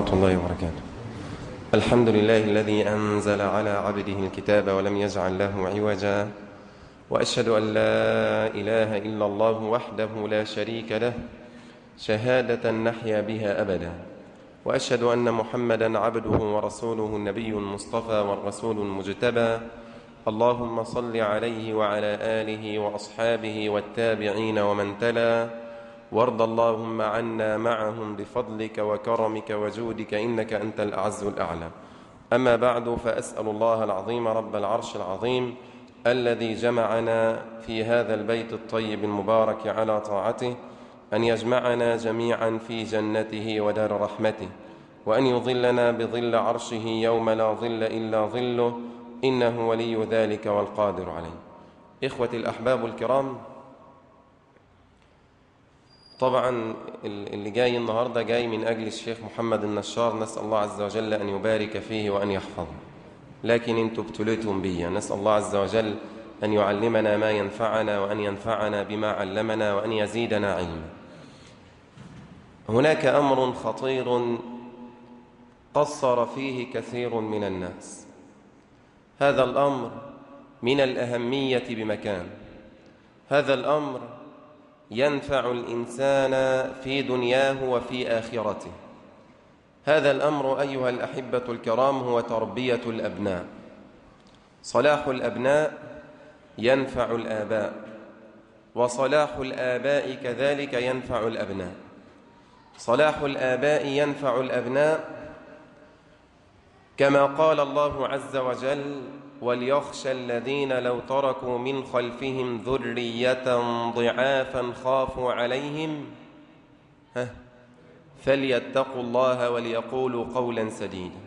ورحمة الله وبركاته. الحمد لله الذي أنزل على عبده الكتاب ولم يجعل له عوجا، وأشهد أن لا إله إلا الله وحده لا شريك له شهادة نحيا بها أبدا، وأشهد أن محمدا عبده ورسوله النبي المصطفى والرسول المجتبى. اللهم صل عليه وعلى آله وأصحابه والتابعين ومن تلا، وارض اللهم عنا معهم بفضلك وكرمك وجودك إنك أنت الأعز الأعلى. أما بعد، فأسأل الله العظيم رب العرش العظيم الذي جمعنا في هذا البيت الطيب المبارك على طاعته أن يجمعنا جميعا في جنته ودار رحمته، وأن يظلنا بظل عرشه يوم لا ظل إلا ظله، إنه ولي ذلك والقادر عليه. إخوتي الأحباب الكرام، طبعا اللي جاي النهاردة جاي من أجل الشيخ محمد النشار، نسأل الله عز وجل أن يبارك فيه وأن يحفظه، لكن انتم ابتليتم بي، نسأل الله عز وجل أن يعلمنا ما ينفعنا وأن ينفعنا بما علمنا وأن يزيدنا علما. هناك أمر خطير قصر فيه كثير من الناس، هذا الأمر من الأهمية بمكان، هذا الأمر ينفع الإنسان في دنياه وفي آخرته. هذا الأمر أيها الأحبة الكرام هو تربية الأبناء. صلاح الأبناء ينفع الآباء، وصلاح الآباء كذلك ينفع الأبناء. صلاح الآباء ينفع الأبناء كما قال الله عز وجل: وليخشى الذين لو تركوا من خلفهم ذرية ضعافا خافوا عليهم فليتقوا الله وليقولوا قولا سديدا.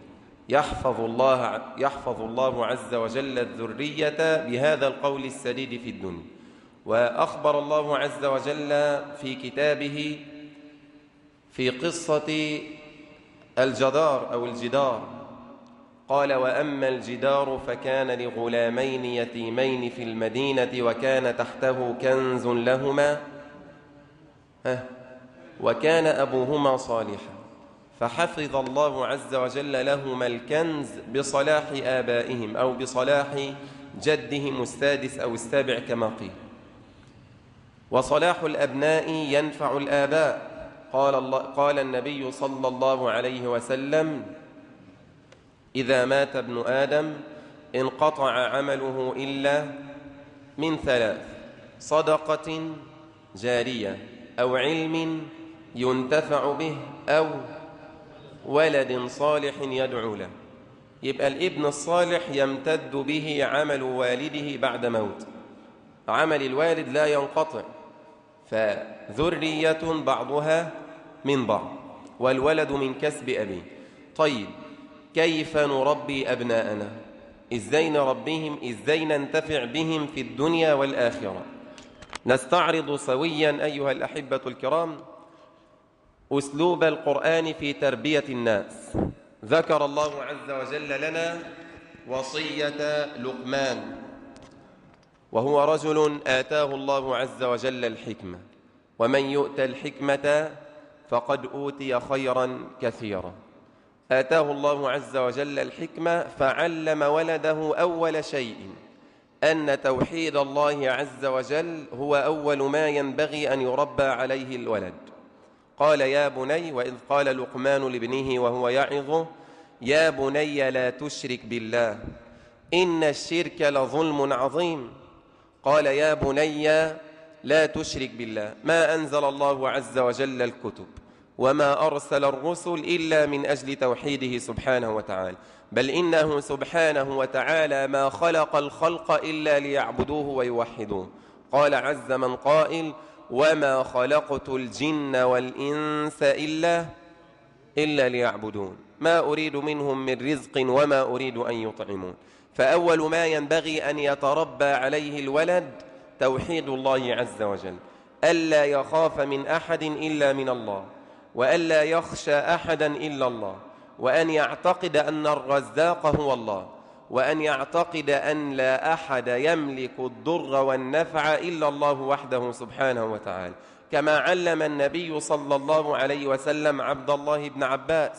يحفظ الله عز وجل الذرية بهذا القول السديد في الدنيا. وأخبر الله عز وجل في كتابه في قصة الجدار أو الجدار، قال: وأما الجدار فكان لغلامين يتيمين في المدينة وكان تحته كنز لهما وكان أبوهما صالحا فحفظ الله عز وجل لهما الكنز بصلاح آبائهم أو بصلاح جدهم السادس أو السابع كما قيل. وصلاح الأبناء ينفع الآباء. قال النبي صلى الله عليه وسلم: إذا مات ابن آدم انقطع عمله إلا من ثلاث: صدقة جارية، أو علم ينتفع به، أو ولد صالح يدعو له. يبقى الابن الصالح يمتد به عمل والده بعد موت، عمل الوالد لا ينقطع، فذرية بعضها من بعض، والولد من كسب أبيه. طيب، كيف نربي أبناءنا؟ إزاي نربيهم؟ إزاي ننتفع بهم في الدنيا والآخرة؟ نستعرض سويا أيها الأحبة الكرام أسلوب القرآن في تربية الناس. ذكر الله عز وجل لنا وصية لقمان، وهو رجل آتاه الله عز وجل الحكمة، ومن يؤت الحكمة فقد أوتي خيرا كثيرا. آتاه الله عز وجل الحكمة فعلم ولده أول شيء أن توحيد الله عز وجل هو أول ما ينبغي أن يربى عليه الولد. قال: يا بني، وإذ قال لقمان لابنه وهو يعظه: يا بني لا تشرك بالله إن الشرك لظلم عظيم. قال: يا بني لا تشرك بالله. ما أنزل الله عز وجل الكتب وما أرسل الرسل إلا من أجل توحيده سبحانه وتعالى، بل إنه سبحانه وتعالى ما خلق الخلق إلا ليعبدوه ويوحدوه. قال عز من قائل: وما خلقت الجن والإنس إلا ليعبدون ما أريد منهم من رزق وما أريد أن يطعمون. فأول ما ينبغي أن يتربى عليه الولد توحيد الله عز وجل، ألا يخاف من أحد إلا من الله، وألا يخشى أحدا إلا الله، وأن يعتقد أن الرزاق هو الله، وأن يعتقد أن لا أحد يملك الضر والنفع إلا الله وحده سبحانه وتعالى، كما علم النبي صلى الله عليه وسلم عبد الله بن عباس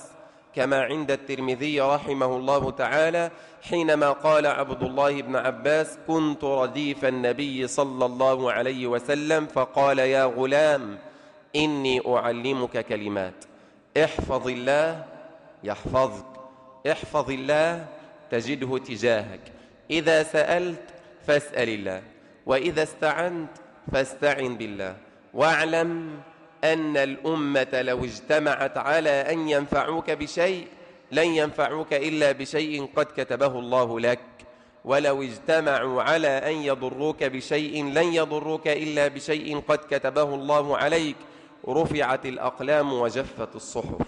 كما عند الترمذي رحمه الله تعالى حينما قال عبد الله بن عباس: كنت رديف النبي صلى الله عليه وسلم فقال: يا غلام إني أعلمك كلمات، احفظ الله يحفظك، احفظ الله تجده تجاهك، إذا سألت فاسأل الله، وإذا استعنت فاستعن بالله، واعلم أن الأمة لو اجتمعت على أن ينفعوك بشيء لن ينفعوك إلا بشيء قد كتبه الله لك، ولو اجتمعوا على أن يضروك بشيء لن يضروك إلا بشيء قد كتبه الله عليك، رفعت الأقلام وجفت الصحف.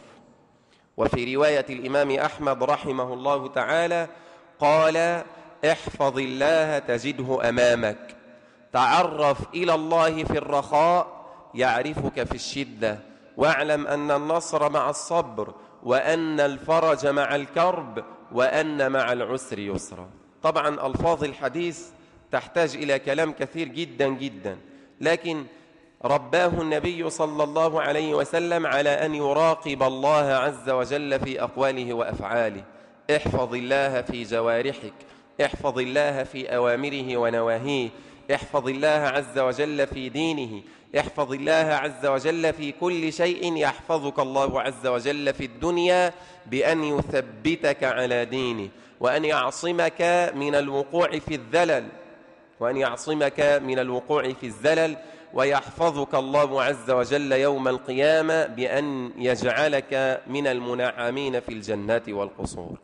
وفي رواية الإمام أحمد رحمه الله تعالى قال: احفظ الله تجده أمامك، تعرف إلى الله في الرخاء يعرفك في الشدة، واعلم أن النصر مع الصبر، وأن الفرج مع الكرب، وأن مع العسر يسرا. طبعا ألفاظ الحديث تحتاج إلى كلام كثير جدا جدا، لكن رباه النبي صلى الله عليه وسلم على أن يراقب الله عز وجل في أقواله وأفعاله. احفظ الله في جوارحك، احفظ الله في أوامره ونواهيه، احفظ الله عز وجل في دينه، احفظ الله عز وجل في كل شيء، يحفظك الله عز وجل في الدنيا بأن يثبتك على دينه، وأن يعصمك من الوقوع في الذلل، وأن يعصمك من الوقوع في الزلل، ويحفظك الله عز وجل يوم القيامة بأن يجعلك من المنعمين في الجنات والقصور.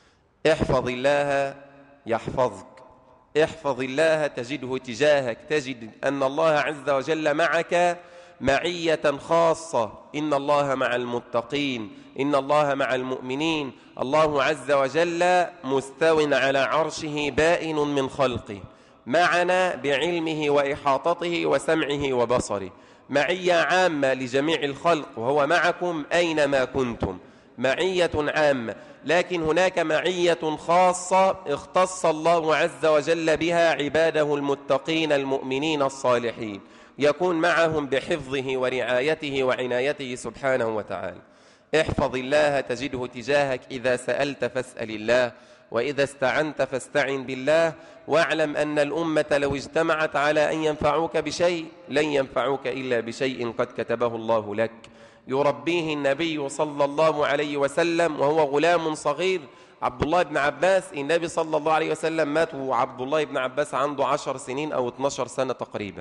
احفظ الله يحفظك، احفظ الله تجده تجاهك، تجد أن الله عز وجل معك معية خاصة. إن الله مع المتقين، إن الله مع المؤمنين. الله عز وجل مستو على عرشه بائن من خلقه، معنا بعلمه وإحاطته وسمعه وبصره، معية عامة لجميع الخلق، وهو معكم أينما كنتم، معية عامة. لكن هناك معية خاصة اختص الله عز وجل بها عباده المتقين المؤمنين الصالحين، يكون معهم بحفظه ورعايته وعنايته سبحانه وتعالى. احفظ الله تجده تجاهك، إذا سألت فاسأل الله، وإذا استعنت فاستعن بالله، واعلم أن الأمة لو اجتمعت على أن ينفعوك بشيء لن ينفعوك إلا بشيء قد كتبه الله لك. يربيه النبي صلى الله عليه وسلم وهو غلام صغير، عبد الله بن عباس. النبي صلى الله عليه وسلم مات وعبد الله بن عباس عنده 10 سنين أو 12 سنة تقريبا،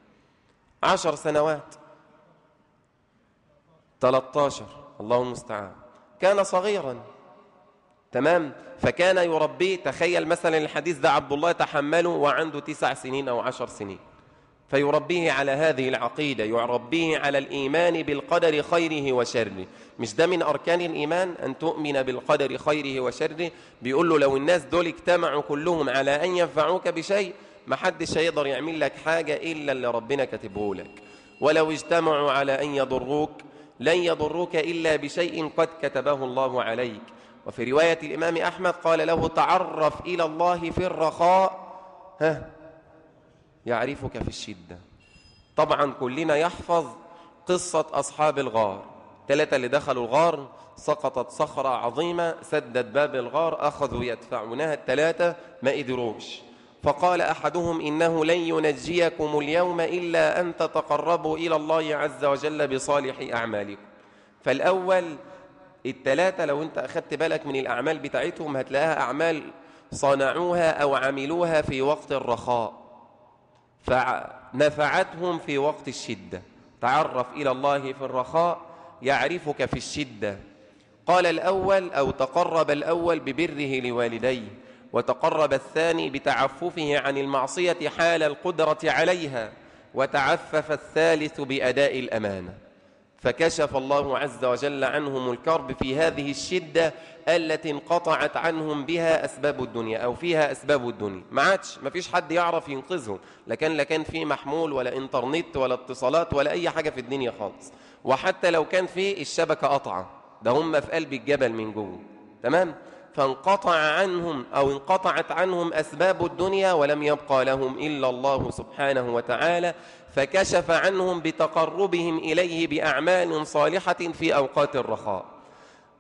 10 سنوات 13، الله المستعان، كان صغيرا. تمام. فكان يربيه. تخيل مثلا الحديث ده عبد الله تحمله وعنده 9 سنين أو 10 سنين، فيربيه على هذه العقيدة، يربيه على الإيمان بالقدر خيره وشره. مش ده من أركان الإيمان أن تؤمن بالقدر خيره وشره؟ بيقول له لو الناس دول اجتمعوا كلهم على أن ينفعوك بشيء ما حدش هيقدر يعمل لك حاجة إلا اللي ربنا كاتبه لك، ولو اجتمعوا على أن يضروك لن يضروك إلا بشيء قد كتبه الله عليك. وفي رواية الإمام أحمد قال له: تعرف إلى الله في الرخاء يعرفك في الشدة. طبعا كلنا يحفظ قصة أصحاب الغار، 3 اللي دخلوا الغار، سقطت صخرة عظيمة سدت باب الغار، أخذوا يدفعونها ال3 ما قدروش، فقال أحدهم: إنه لن ينجيكم اليوم إلا أن تتقربوا إلى الله عز وجل بصالح أعمالكم. فالأول ال3 لو أنت أخذت بالك من الأعمال بتاعتهم هتلاقيها أعمال صنعوها أو عملوها في وقت الرخاء فنفعتهم في وقت الشدة. تعرف إلى الله في الرخاء يعرفك في الشدة. قال الأول أو تقرب الأول ببره لوالديه، وتقرب الثاني بتعففه عن المعصية حال القدرة عليها، وتعفف الثالث بأداء الأمانة. فكشف الله عز وجل عنهم الكرب في هذه الشدة التي انقطعت عنهم بها أسباب الدنيا أو فيها أسباب الدنيا. ما فيش حد يعرف ينقذهم، لا كان في محمول ولا إنترنت ولا اتصالات ولا أي حاجة في الدنيا خالص، وحتى لو كان في الشبكة قطعة، ده هم في قلب الجبل من جوه. تمام. فانقطع عنهم أو انقطعت عنهم أسباب الدنيا ولم يبقى لهم إلا الله سبحانه وتعالى، فكشف عنهم بتقربهم إليه بأعمال صالحة في أوقات الرخاء.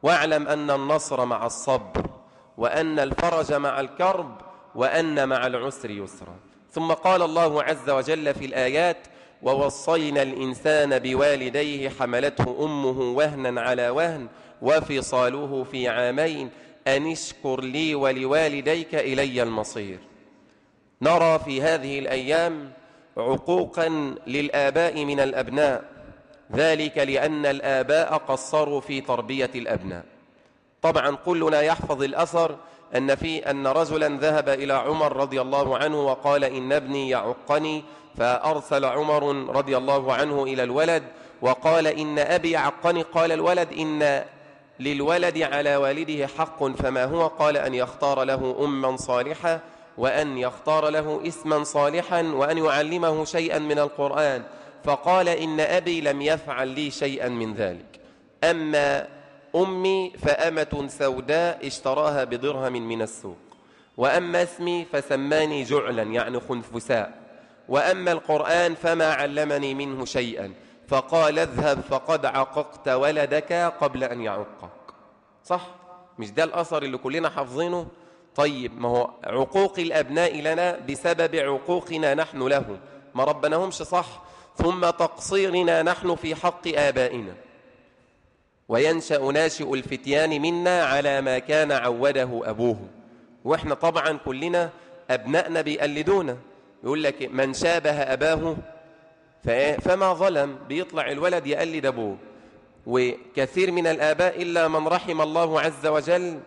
واعلم أن النصر مع الصبر، وأن الفرج مع الكرب، وأن مع العسر يسرا. ثم قال الله عز وجل في الآيات: ووصينا الإنسان بوالديه حملته أمه وهنا على وهن وفصاله في عامين أن اشكر لي ولوالديك إلي المصير. نرى في هذه الأيام عقوقا للآباء من الأبناء، ذلك لأن الآباء قصروا في تربية الأبناء. طبعا كلنا يحفظ الأثر أن رجلا ذهب إلى عمر رضي الله عنه وقال: إن ابني يعقني، فأرسل عمر رضي الله عنه إلى الولد وقال: إن أبي يعقني. قال الولد: إن للولد على والده حق، فما هو؟ قال: أن يختار له أما صالحة، وأن يختار له اسما صالحا، وأن يعلمه شيئا من القرآن. فقال: إن أبي لم يفعل لي شيئا من ذلك، أما أمي فأمة سوداء اشتراها بدرهم من السوق، وأما اسمي فسماني جعلا يعني خنفساء، وأما القرآن فما علمني منه شيئا. فقال: اذهب فقد عققت ولدك قبل أن يعقك. صح؟ مش ده الأثر اللي كلنا حافظينه؟ طيب، ما هو عقوق الأبناء لنا بسبب عقوقنا نحن له، ما ربناهمش صح، ثم تقصيرنا نحن في حق آبائنا. وينشأ ناشئ الفتيان منا على ما كان عوده أبوه. وإحنا طبعا كلنا أبنائنا بيقلدونا، يقول لك: من شابه أباه فما ظلم. بيطلع الولد يقلد أبوه. وكثير من الآباء إلا من رحم الله عز وجل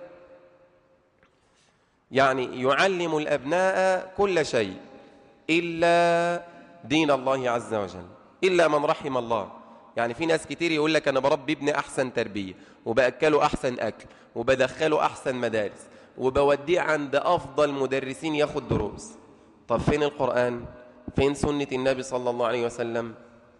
يعني يعلم الأبناء كل شيء إلا دين الله عز وجل، إلا من رحم الله. يعني في ناس كتير يقول لك: أنا بربي ابني أحسن تربية، وبأكله أحسن أكل، وبدخله أحسن مدارس، وبوديه عند أفضل مدرسين ياخد دروس. طب فين القرآن؟ فين سنة النبي صلى الله عليه وسلم؟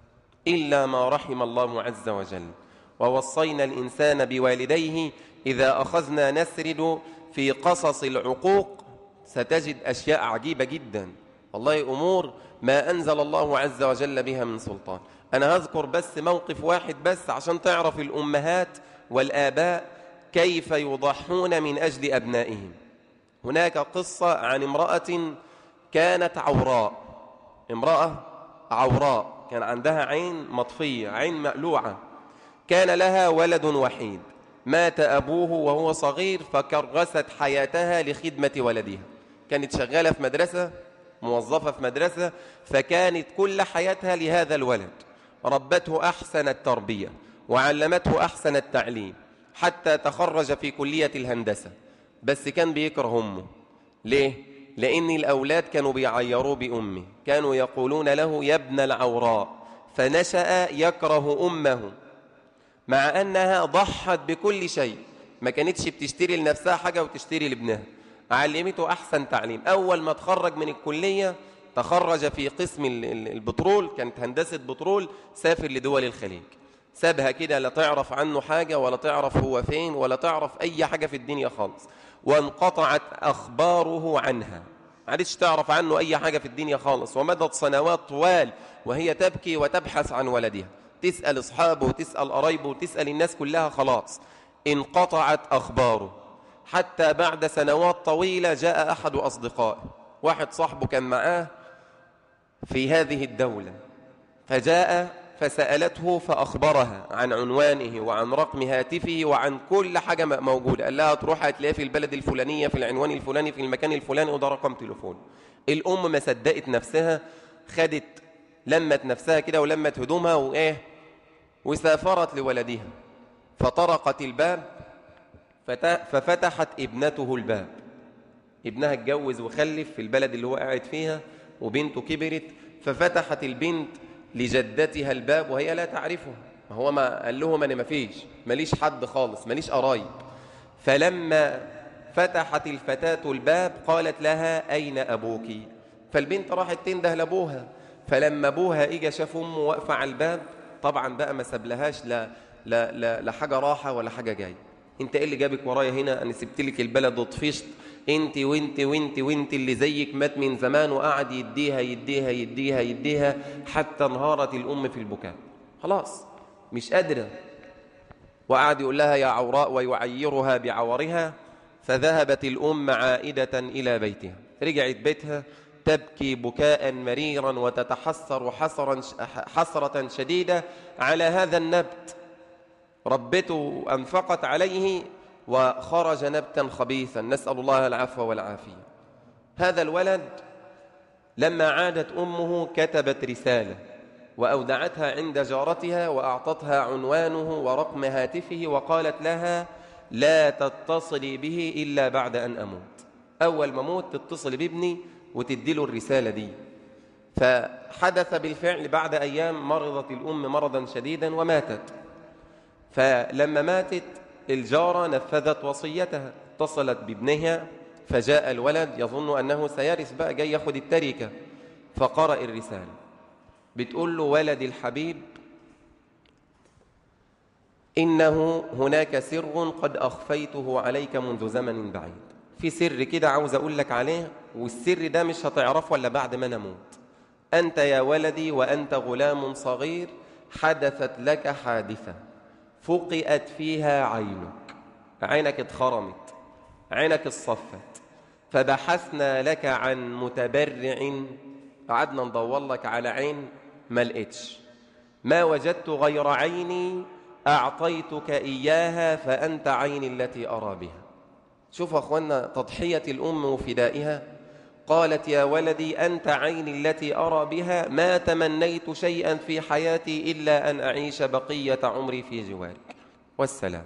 إلا ما رحم الله عز وجل. ووصينا الإنسان بوالديه. إذا أخذنا نسرد في قصص العقوق ستجد أشياء عجيبة جدا، والله أمور ما أنزل الله عز وجل بها من سلطان. أنا هذكر بس موقف واحد بس عشان تعرف الأمهات والآباء كيف يضحون من أجل أبنائهم. هناك قصة عن امرأة كانت عوراء، امرأة عوراء كان عندها عين مطفية، عين مقلوعة. كان لها ولد وحيد، مات أبوه وهو صغير، فكرست حياتها لخدمة ولدها. كانت شغالة في مدرسة، موظفة في مدرسة، فكانت كل حياتها لهذا الولد. ربته أحسن التربية وعلمته أحسن التعليم حتى تخرج في كلية الهندسة، بس كان بيكره أمه. ليه؟ لأن الأولاد كانوا بيعيروه بأمه، كانوا يقولون له: يا ابن العوراء، فنشأ يكره أمه، مع أنها ضحت بكل شيء، ما كانتش بتشتري لنفسها حاجة وتشتري لابنها. علمته أحسن تعليم. أول ما تخرج من الكلية تخرج في قسم البترول، كانت هندسة بترول، سافر لدول الخليج، سابها كده، لا تعرف عنه حاجة ولا تعرف هو فين ولا تعرف أي حاجة في الدنيا خالص، وانقطعت أخباره عنها، عادش تعرف عنه أي حاجة في الدنيا خالص. ومضت سنوات طوال وهي تبكي وتبحث عن ولدها، تسأل أصحابه وتسأل قرايبه وتسأل الناس كلها، خلاص انقطعت أخباره. حتى بعد سنوات طويلة جاء أحد أصدقائه، واحد صاحبه كان معاه في هذه الدولة، فجاء فسألته فأخبرها عن عنوانه وعن رقم هاتفه وعن كل حاجة موجودة. قال لها: تروح هتلاقيه في البلد الفلانية في العنوان الفلاني في المكان الفلاني وده رقم تليفون. الأم ما صدقت نفسها، خدت لمت نفسها كده ولمت هدومها وسافرت لولدها، فطرقت الباب ففتحت ابنته الباب. ابنها اتجوز وخلف في البلد اللي هو قاعد فيها وبنته كبرت، ففتحت البنت لجدتها الباب وهي لا تعرفه. هو ما قال لهم: أنا ماليش حد خالص، ماليش قرايب. فلما فتحت الفتاة الباب قالت لها: أين أبوك؟ فالبنت راحت تنده لأبوها، فلما أبوها إجا شاف أمه واقفة على الباب، طبعا بقى ما سابلهاش لا حاجة راحة ولا حاجة جاي. انت ايه اللي جابك ورايا هنا؟ انا سبت لك البلد وطفشت، انت وانت وانت وانت اللي زيك مات من زمان. وقعد يديها يديها يديها يديها حتى انهارت الام في البكاء، خلاص مش قادرة. وقعد يقول لها يا عوراء ويعيرها بعورها. فذهبت الأم عائدة إلى بيتها، رجعت بيتها تبكي بكاء مريرا وتتحسر حسرة شديدة على هذا النبت، ربته أنفقت عليه وخرج نبتا خبيثا، نسأل الله العفو والعافية. هذا الولد لما عادت أمه كتبت رسالة وأودعتها عند جارتها وأعطتها عنوانه ورقم هاتفه وقالت لها لا تتصلي به إلا بعد أن أموت، أول ما أموت تتصل بابني وتديله الرسالة دي. فحدث بالفعل بعد أيام مرضت الأم مرضا شديدا وماتت. فلما ماتت الجارة نفذت وصيتها، اتصلت بابنها فجاء الولد يظن أنه سيرث بقى جاي ياخد التركة، فقرأ الرسالة بتقول له ولدي الحبيب إنه هناك سر قد أخفيته عليك منذ زمن بعيد، في سر كده عاوز أقول لك عليه، والسر ده مش هتعرفه إلا بعد ما نموت. أنت يا ولدي وأنت غلام صغير حدثت لك حادثة فقئت فيها عينك اتخرمت، عينك اتصفت، فبحثنا لك عن متبرع، قعدنا ندور لك على عين ما لقيتش، ما وجدت غير عيني أعطيتك إياها فأنت عيني التي أرى بها. شوفوا أخوانا تضحية الأم وفدائها، قالت يا ولدي أنت عيني التي أرى بها، ما تمنيت شيئا في حياتي إلا أن أعيش بقية عمري في جوارك والسلام.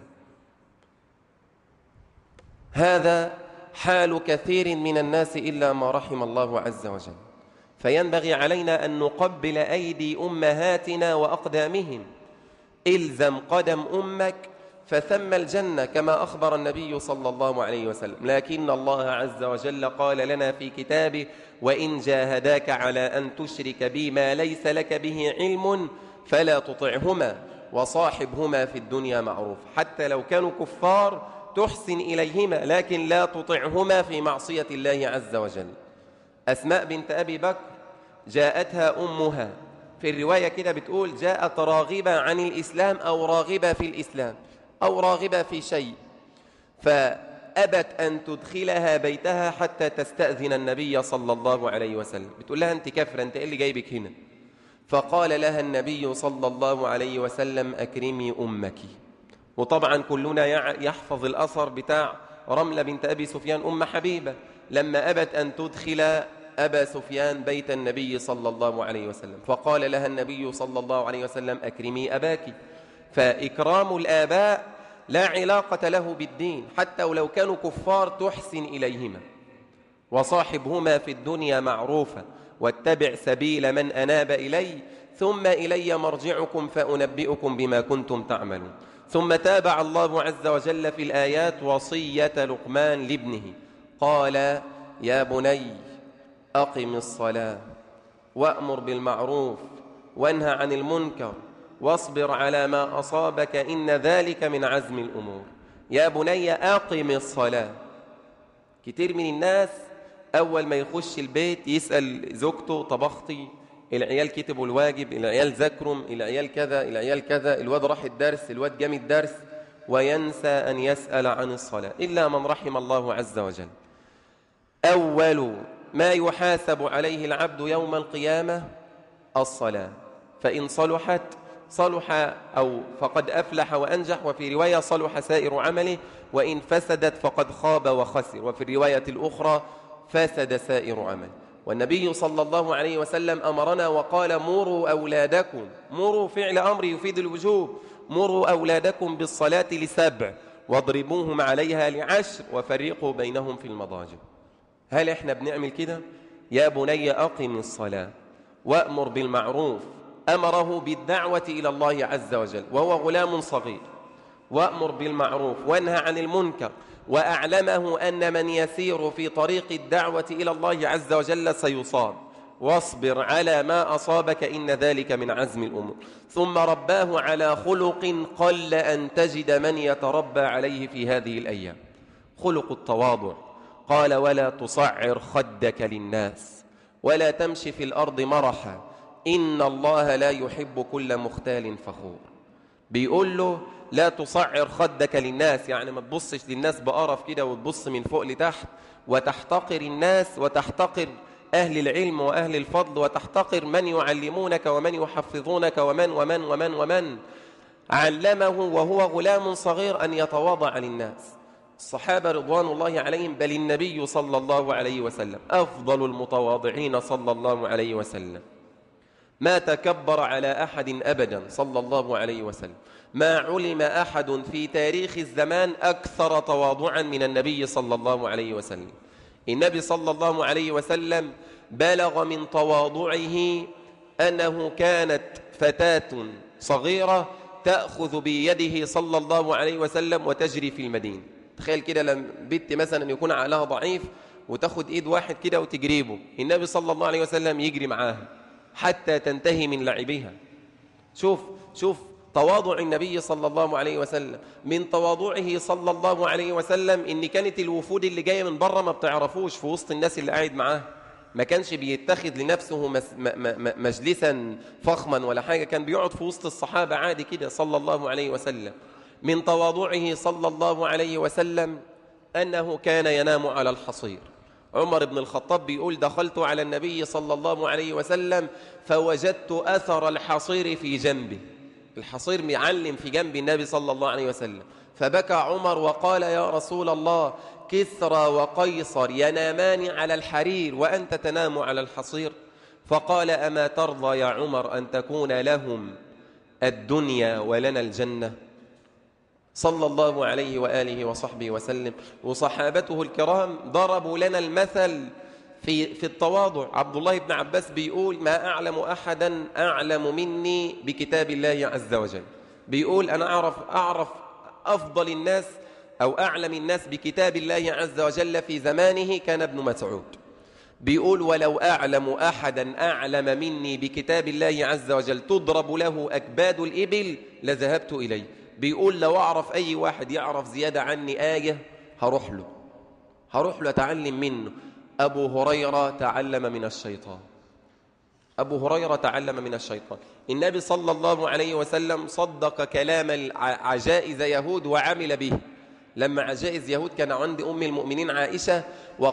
هذا حال كثير من الناس إلا ما رحم الله عز وجل. فينبغي علينا أن نقبل أيدي أمهاتنا وأقدامهم. إلزم قدم أمك فثم الجنة كما أخبر النبي صلى الله عليه وسلم. لكن الله عز وجل قال لنا في كتابه وإن جاهداك على أن تشرك بي ما ليس لك به علم فلا تطعهما وصاحبهما في الدنيا معروف. حتى لو كانوا كفار تحسن إليهما لكن لا تطعهما في معصية الله عز وجل. أسماء بنت أبي بكر جاءتها أمها، في الرواية كده بتقول جاءت راغبة عن الإسلام أو راغبة في الإسلام أو راغبة في شيء، فأبت أن تدخلها بيتها حتى تستأذن النبي صلى الله عليه وسلم. بتقول لها أنت كافرة، أنت إيه اللي جايبك هنا؟ فقال لها النبي صلى الله عليه وسلم أكرمي أمك. وطبعا كلنا يحفظ الأثر بتاع رملة بنت أبي سفيان أم حبيبة لما أبت أن تدخل أبا سفيان بيت النبي صلى الله عليه وسلم، فقال لها النبي صلى الله عليه وسلم أكرمي أباك. فإكرام الآباء لا علاقة له بالدين، حتى ولو كانوا كفار تحسن إليهما. وصاحبهما في الدنيا معروفا واتبع سبيل من أناب إلي ثم إلي مرجعكم فأنبئكم بما كنتم تعملون. ثم تابع الله عز وجل في الآيات وصية لقمان لابنه، قال يا بني أقم الصلاة وأمر بالمعروف وانهى عن المنكر واصبر على ما أصابك إن ذلك من عزم الأمور. يا بني أقم الصلاة. كتير من الناس أول ما يخش البيت يسأل زوجته طبختي، العيال كتبوا الواجب، العيال ذاكروا، العيال كذا، العيال كذا، الواد راح الدرس، الواد جام الدرس، وينسى أن يسأل عن الصلاة إلا من رحم الله عز وجل. أول ما يحاسب عليه العبد يوم القيامة الصلاة، فإن صلحت صلح أو فقد أفلح وأنجح، وفي رواية صلح سائر عمله، وإن فسدت فقد خاب وخسر، وفي الرواية الأخرى فسد سائر عمله. والنبي صلى الله عليه وسلم أمرنا وقال مروا أولادكم، مروا فعل أمر يفيد الوجوب، مروا أولادكم بالصلاة ل7 واضربوهم عليها ل10 وفرقوا بينهم في المضاجع. هل احنا بنعمل كده؟ يا بني أقم الصلاة وأمر بالمعروف، أمره بالدعوة إلى الله عز وجل وهو غلام صغير، وأمر بالمعروف وانهى عن المنكر، وأعلمه أن من يسير في طريق الدعوة إلى الله عز وجل سيصاب، واصبر على ما أصابك إن ذلك من عزم الأمور. ثم رباه على خلق قل أن تجد من يتربى عليه في هذه الأيام، خلق التواضع. قال ولا تصعر خدك للناس ولا تمشي في الأرض مرحا إن الله لا يحب كل مختال فخور. بيقول له لا تصعر خدك للناس، يعني ما تبصش للناس بقرف كده وتبص من فوق لتحت وتحتقر الناس وتحتقر أهل العلم وأهل الفضل وتحتقر من يعلمونك ومن يحفظونك ومن علمه وهو غلام صغير أن يتواضع للناس. الصحابة رضوان الله عليهم بل النبي صلى الله عليه وسلم أفضل المتواضعين صلى الله عليه وسلم ما تكبر على أحد أبدا صلى الله عليه وسلم. ما علم أحد في تاريخ الزمان أكثر تواضعا من النبي صلى الله عليه وسلم. النبي صلى الله عليه وسلم بلغ من تواضعه أنه كانت فتاة صغيرة تأخذ بيده صلى الله عليه وسلم وتجري في المدينة. تخيل كده لما بنت مثلا يكون عقلها ضعيف وتاخد ايد واحد كده وتجريبه، النبي صلى الله عليه وسلم يجري معاها حتى تنتهي من لعبها. شوف تواضع النبي صلى الله عليه وسلم. من تواضعه صلى الله عليه وسلم ان كانت الوفود اللي جايه من بره ما بتعرفوش في وسط الناس اللي قاعد معاه، ما كانش بيتخذ لنفسه مجلسا فخما ولا حاجه، كان بيقعد في وسط الصحابه عادي كده صلى الله عليه وسلم. من تواضعه صلى الله عليه وسلم انه كان ينام على الحصير. عمر بن الخطاب بيقول دخلت على النبي صلى الله عليه وسلم فوجدت أثر الحصير في جنبه، الحصير معلم في جنب النبي صلى الله عليه وسلم، فبكى عمر وقال يا رسول الله كسرى وقيصر ينامان على الحرير وأنت تنام على الحصير؟ فقال أما ترضى يا عمر أن تكون لهم الدنيا ولنا الجنة؟ صلى الله عليه وآله وصحبه وسلم. وصحابته الكرام ضربوا لنا المثل في التواضع. عبد الله بن عباس بيقول ما أعلم أحدا أعلم مني بكتاب الله عز وجل، بيقول أنا أعرف أفضل الناس أو أعلم الناس بكتاب الله عز وجل في زمانه كان ابن مسعود. بيقول ولو أعلم أحدا أعلم مني بكتاب الله عز وجل تضرب له أكباد الإبل لذهبت إليه. بيقول لو أعرف أي واحد يعرف زيادة عني آية هروح له أتعلم منه. أبو هريرة تعلم من الشيطان، أبو هريرة تعلم من الشيطان. النبي صلى الله عليه وسلم صدق كلام عجائز يهود وعمل به. لما عجائز يهود كان عند أم المؤمنين عائشة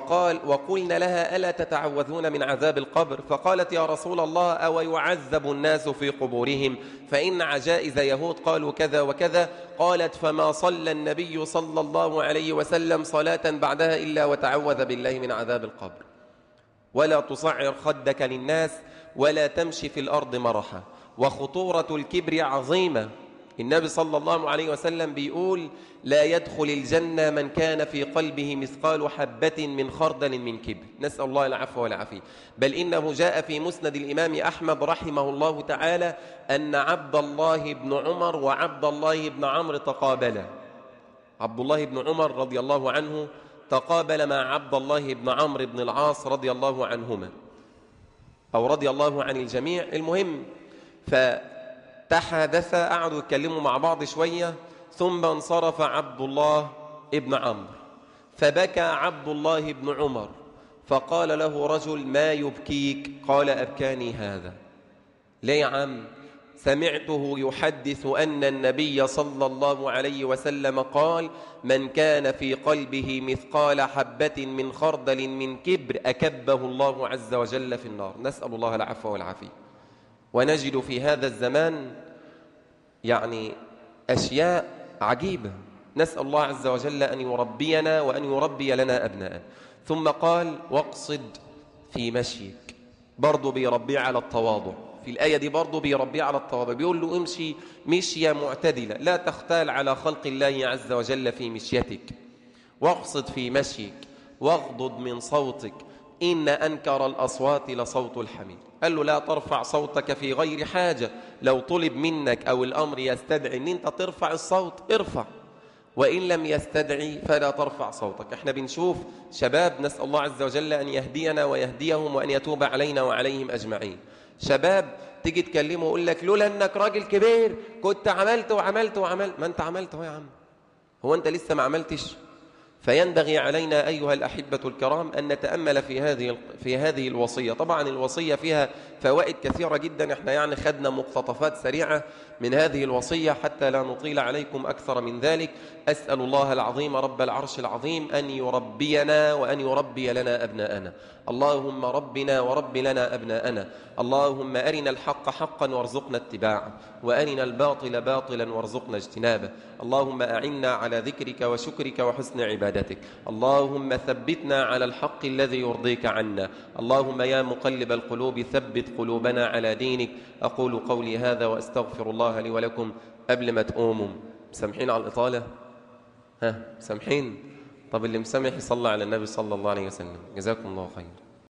وقلنا لها ألا تتعوذون من عذاب القبر؟ فقالت يا رسول الله أو يعذب الناس في قبورهم فإن عجائز يهود قالوا كذا وكذا. قالت فما صلى النبي صلى الله عليه وسلم صلاة بعدها إلا وتعوذ بالله من عذاب القبر. ولا تصعر خدك للناس ولا تمشي في الأرض مرحا. وخطورة الكبر عظيمة. النبي صلى الله عليه وسلم بيقول لا يدخل الجنة من كان في قلبه مثقال حبة من خردل من كبر. نسأل الله العفو والعافية. بل إنه جاء في مسند الإمام أحمد رحمه الله تعالى أن عبد الله بن عمر وعبد الله بن عمرو تقابلا. عبد الله بن عمر رضي الله عنه تقابل مع عبد الله بن عمرو بن العاص رضي الله عنهما أو رضي الله عن الجميع. المهم فتحدثا قعدوا يتكلموا مع بعض شوية ثم انصرف عبد الله بن عمرو فبكى عبد الله بن عمر فقال له رجل ما يبكيك؟ قال أبكاني هذا. ليه يا عم؟ سمعته يحدث أن النبي صلى الله عليه وسلم قال من كان في قلبه مثقال حبة من خردل من كبر أكبه الله عز وجل في النار. نسأل الله العفو والعافية. ونجد في هذا الزمان يعني أشياء عجيبة. نسأل الله عز وجل أن يربينا وأن يربي لنا أبناء. ثم قال واقصد في مشيك، برضو بيربي على التواضع. في الآية دي برضو بيربي على التواضع، بيقول له امشي مشية معتدلة لا تختال على خلق الله عز وجل في مشيتك. واقصد في مشيك واغضض من صوتك إن أنكر الأصوات لصوت الحمير. قال له لا ترفع صوتك في غير حاجة، لو طلب منك أو الأمر يستدعي أن أنت ترفع الصوت ارفع، وإن لم يستدعي فلا ترفع صوتك. احنا بنشوف شباب نسأل الله عز وجل أن يهدينا ويهديهم وأن يتوب علينا وعليهم أجمعين. شباب تيجي تكلمه ويقول لك لولا أنك راجل كبير كنت عملت وعملت وعملت. ما أنت عملت هو يا عم، هو أنت لسه ما عملتش؟ فينبغي علينا أيها الأحبة الكرام أن نتأمل في هذه الوصية. طبعا الوصية فيها فوائد كثيرة جدا، احنا يعني خدنا مقتطفات سريعة من هذه الوصية حتى لا نطيل عليكم أكثر من ذلك. أسأل الله العظيم رب العرش العظيم أن يربينا وأن يربي لنا أبناءنا. اللهم ربنا ورب لنا أبناءنا. اللهم أرنا الحق حقا وارزقنا اتباعه، وأرنا الباطل باطلا وارزقنا اجتنابه. اللهم أعنا على ذكرك وشكرك وحسن عبادتك. اللهم ثبتنا على الحق الذي يرضيك عنا. اللهم يا مقلب القلوب ثبت قلوبنا على دينك. أقول قولي هذا وأستغفر الله لي ولكم. قبل ما تقوموا مسامحين على الإطالة؟ مسامحين؟ طب اللي مسامح يصلى على النبي صلى الله عليه وسلم. جزاكم الله خير.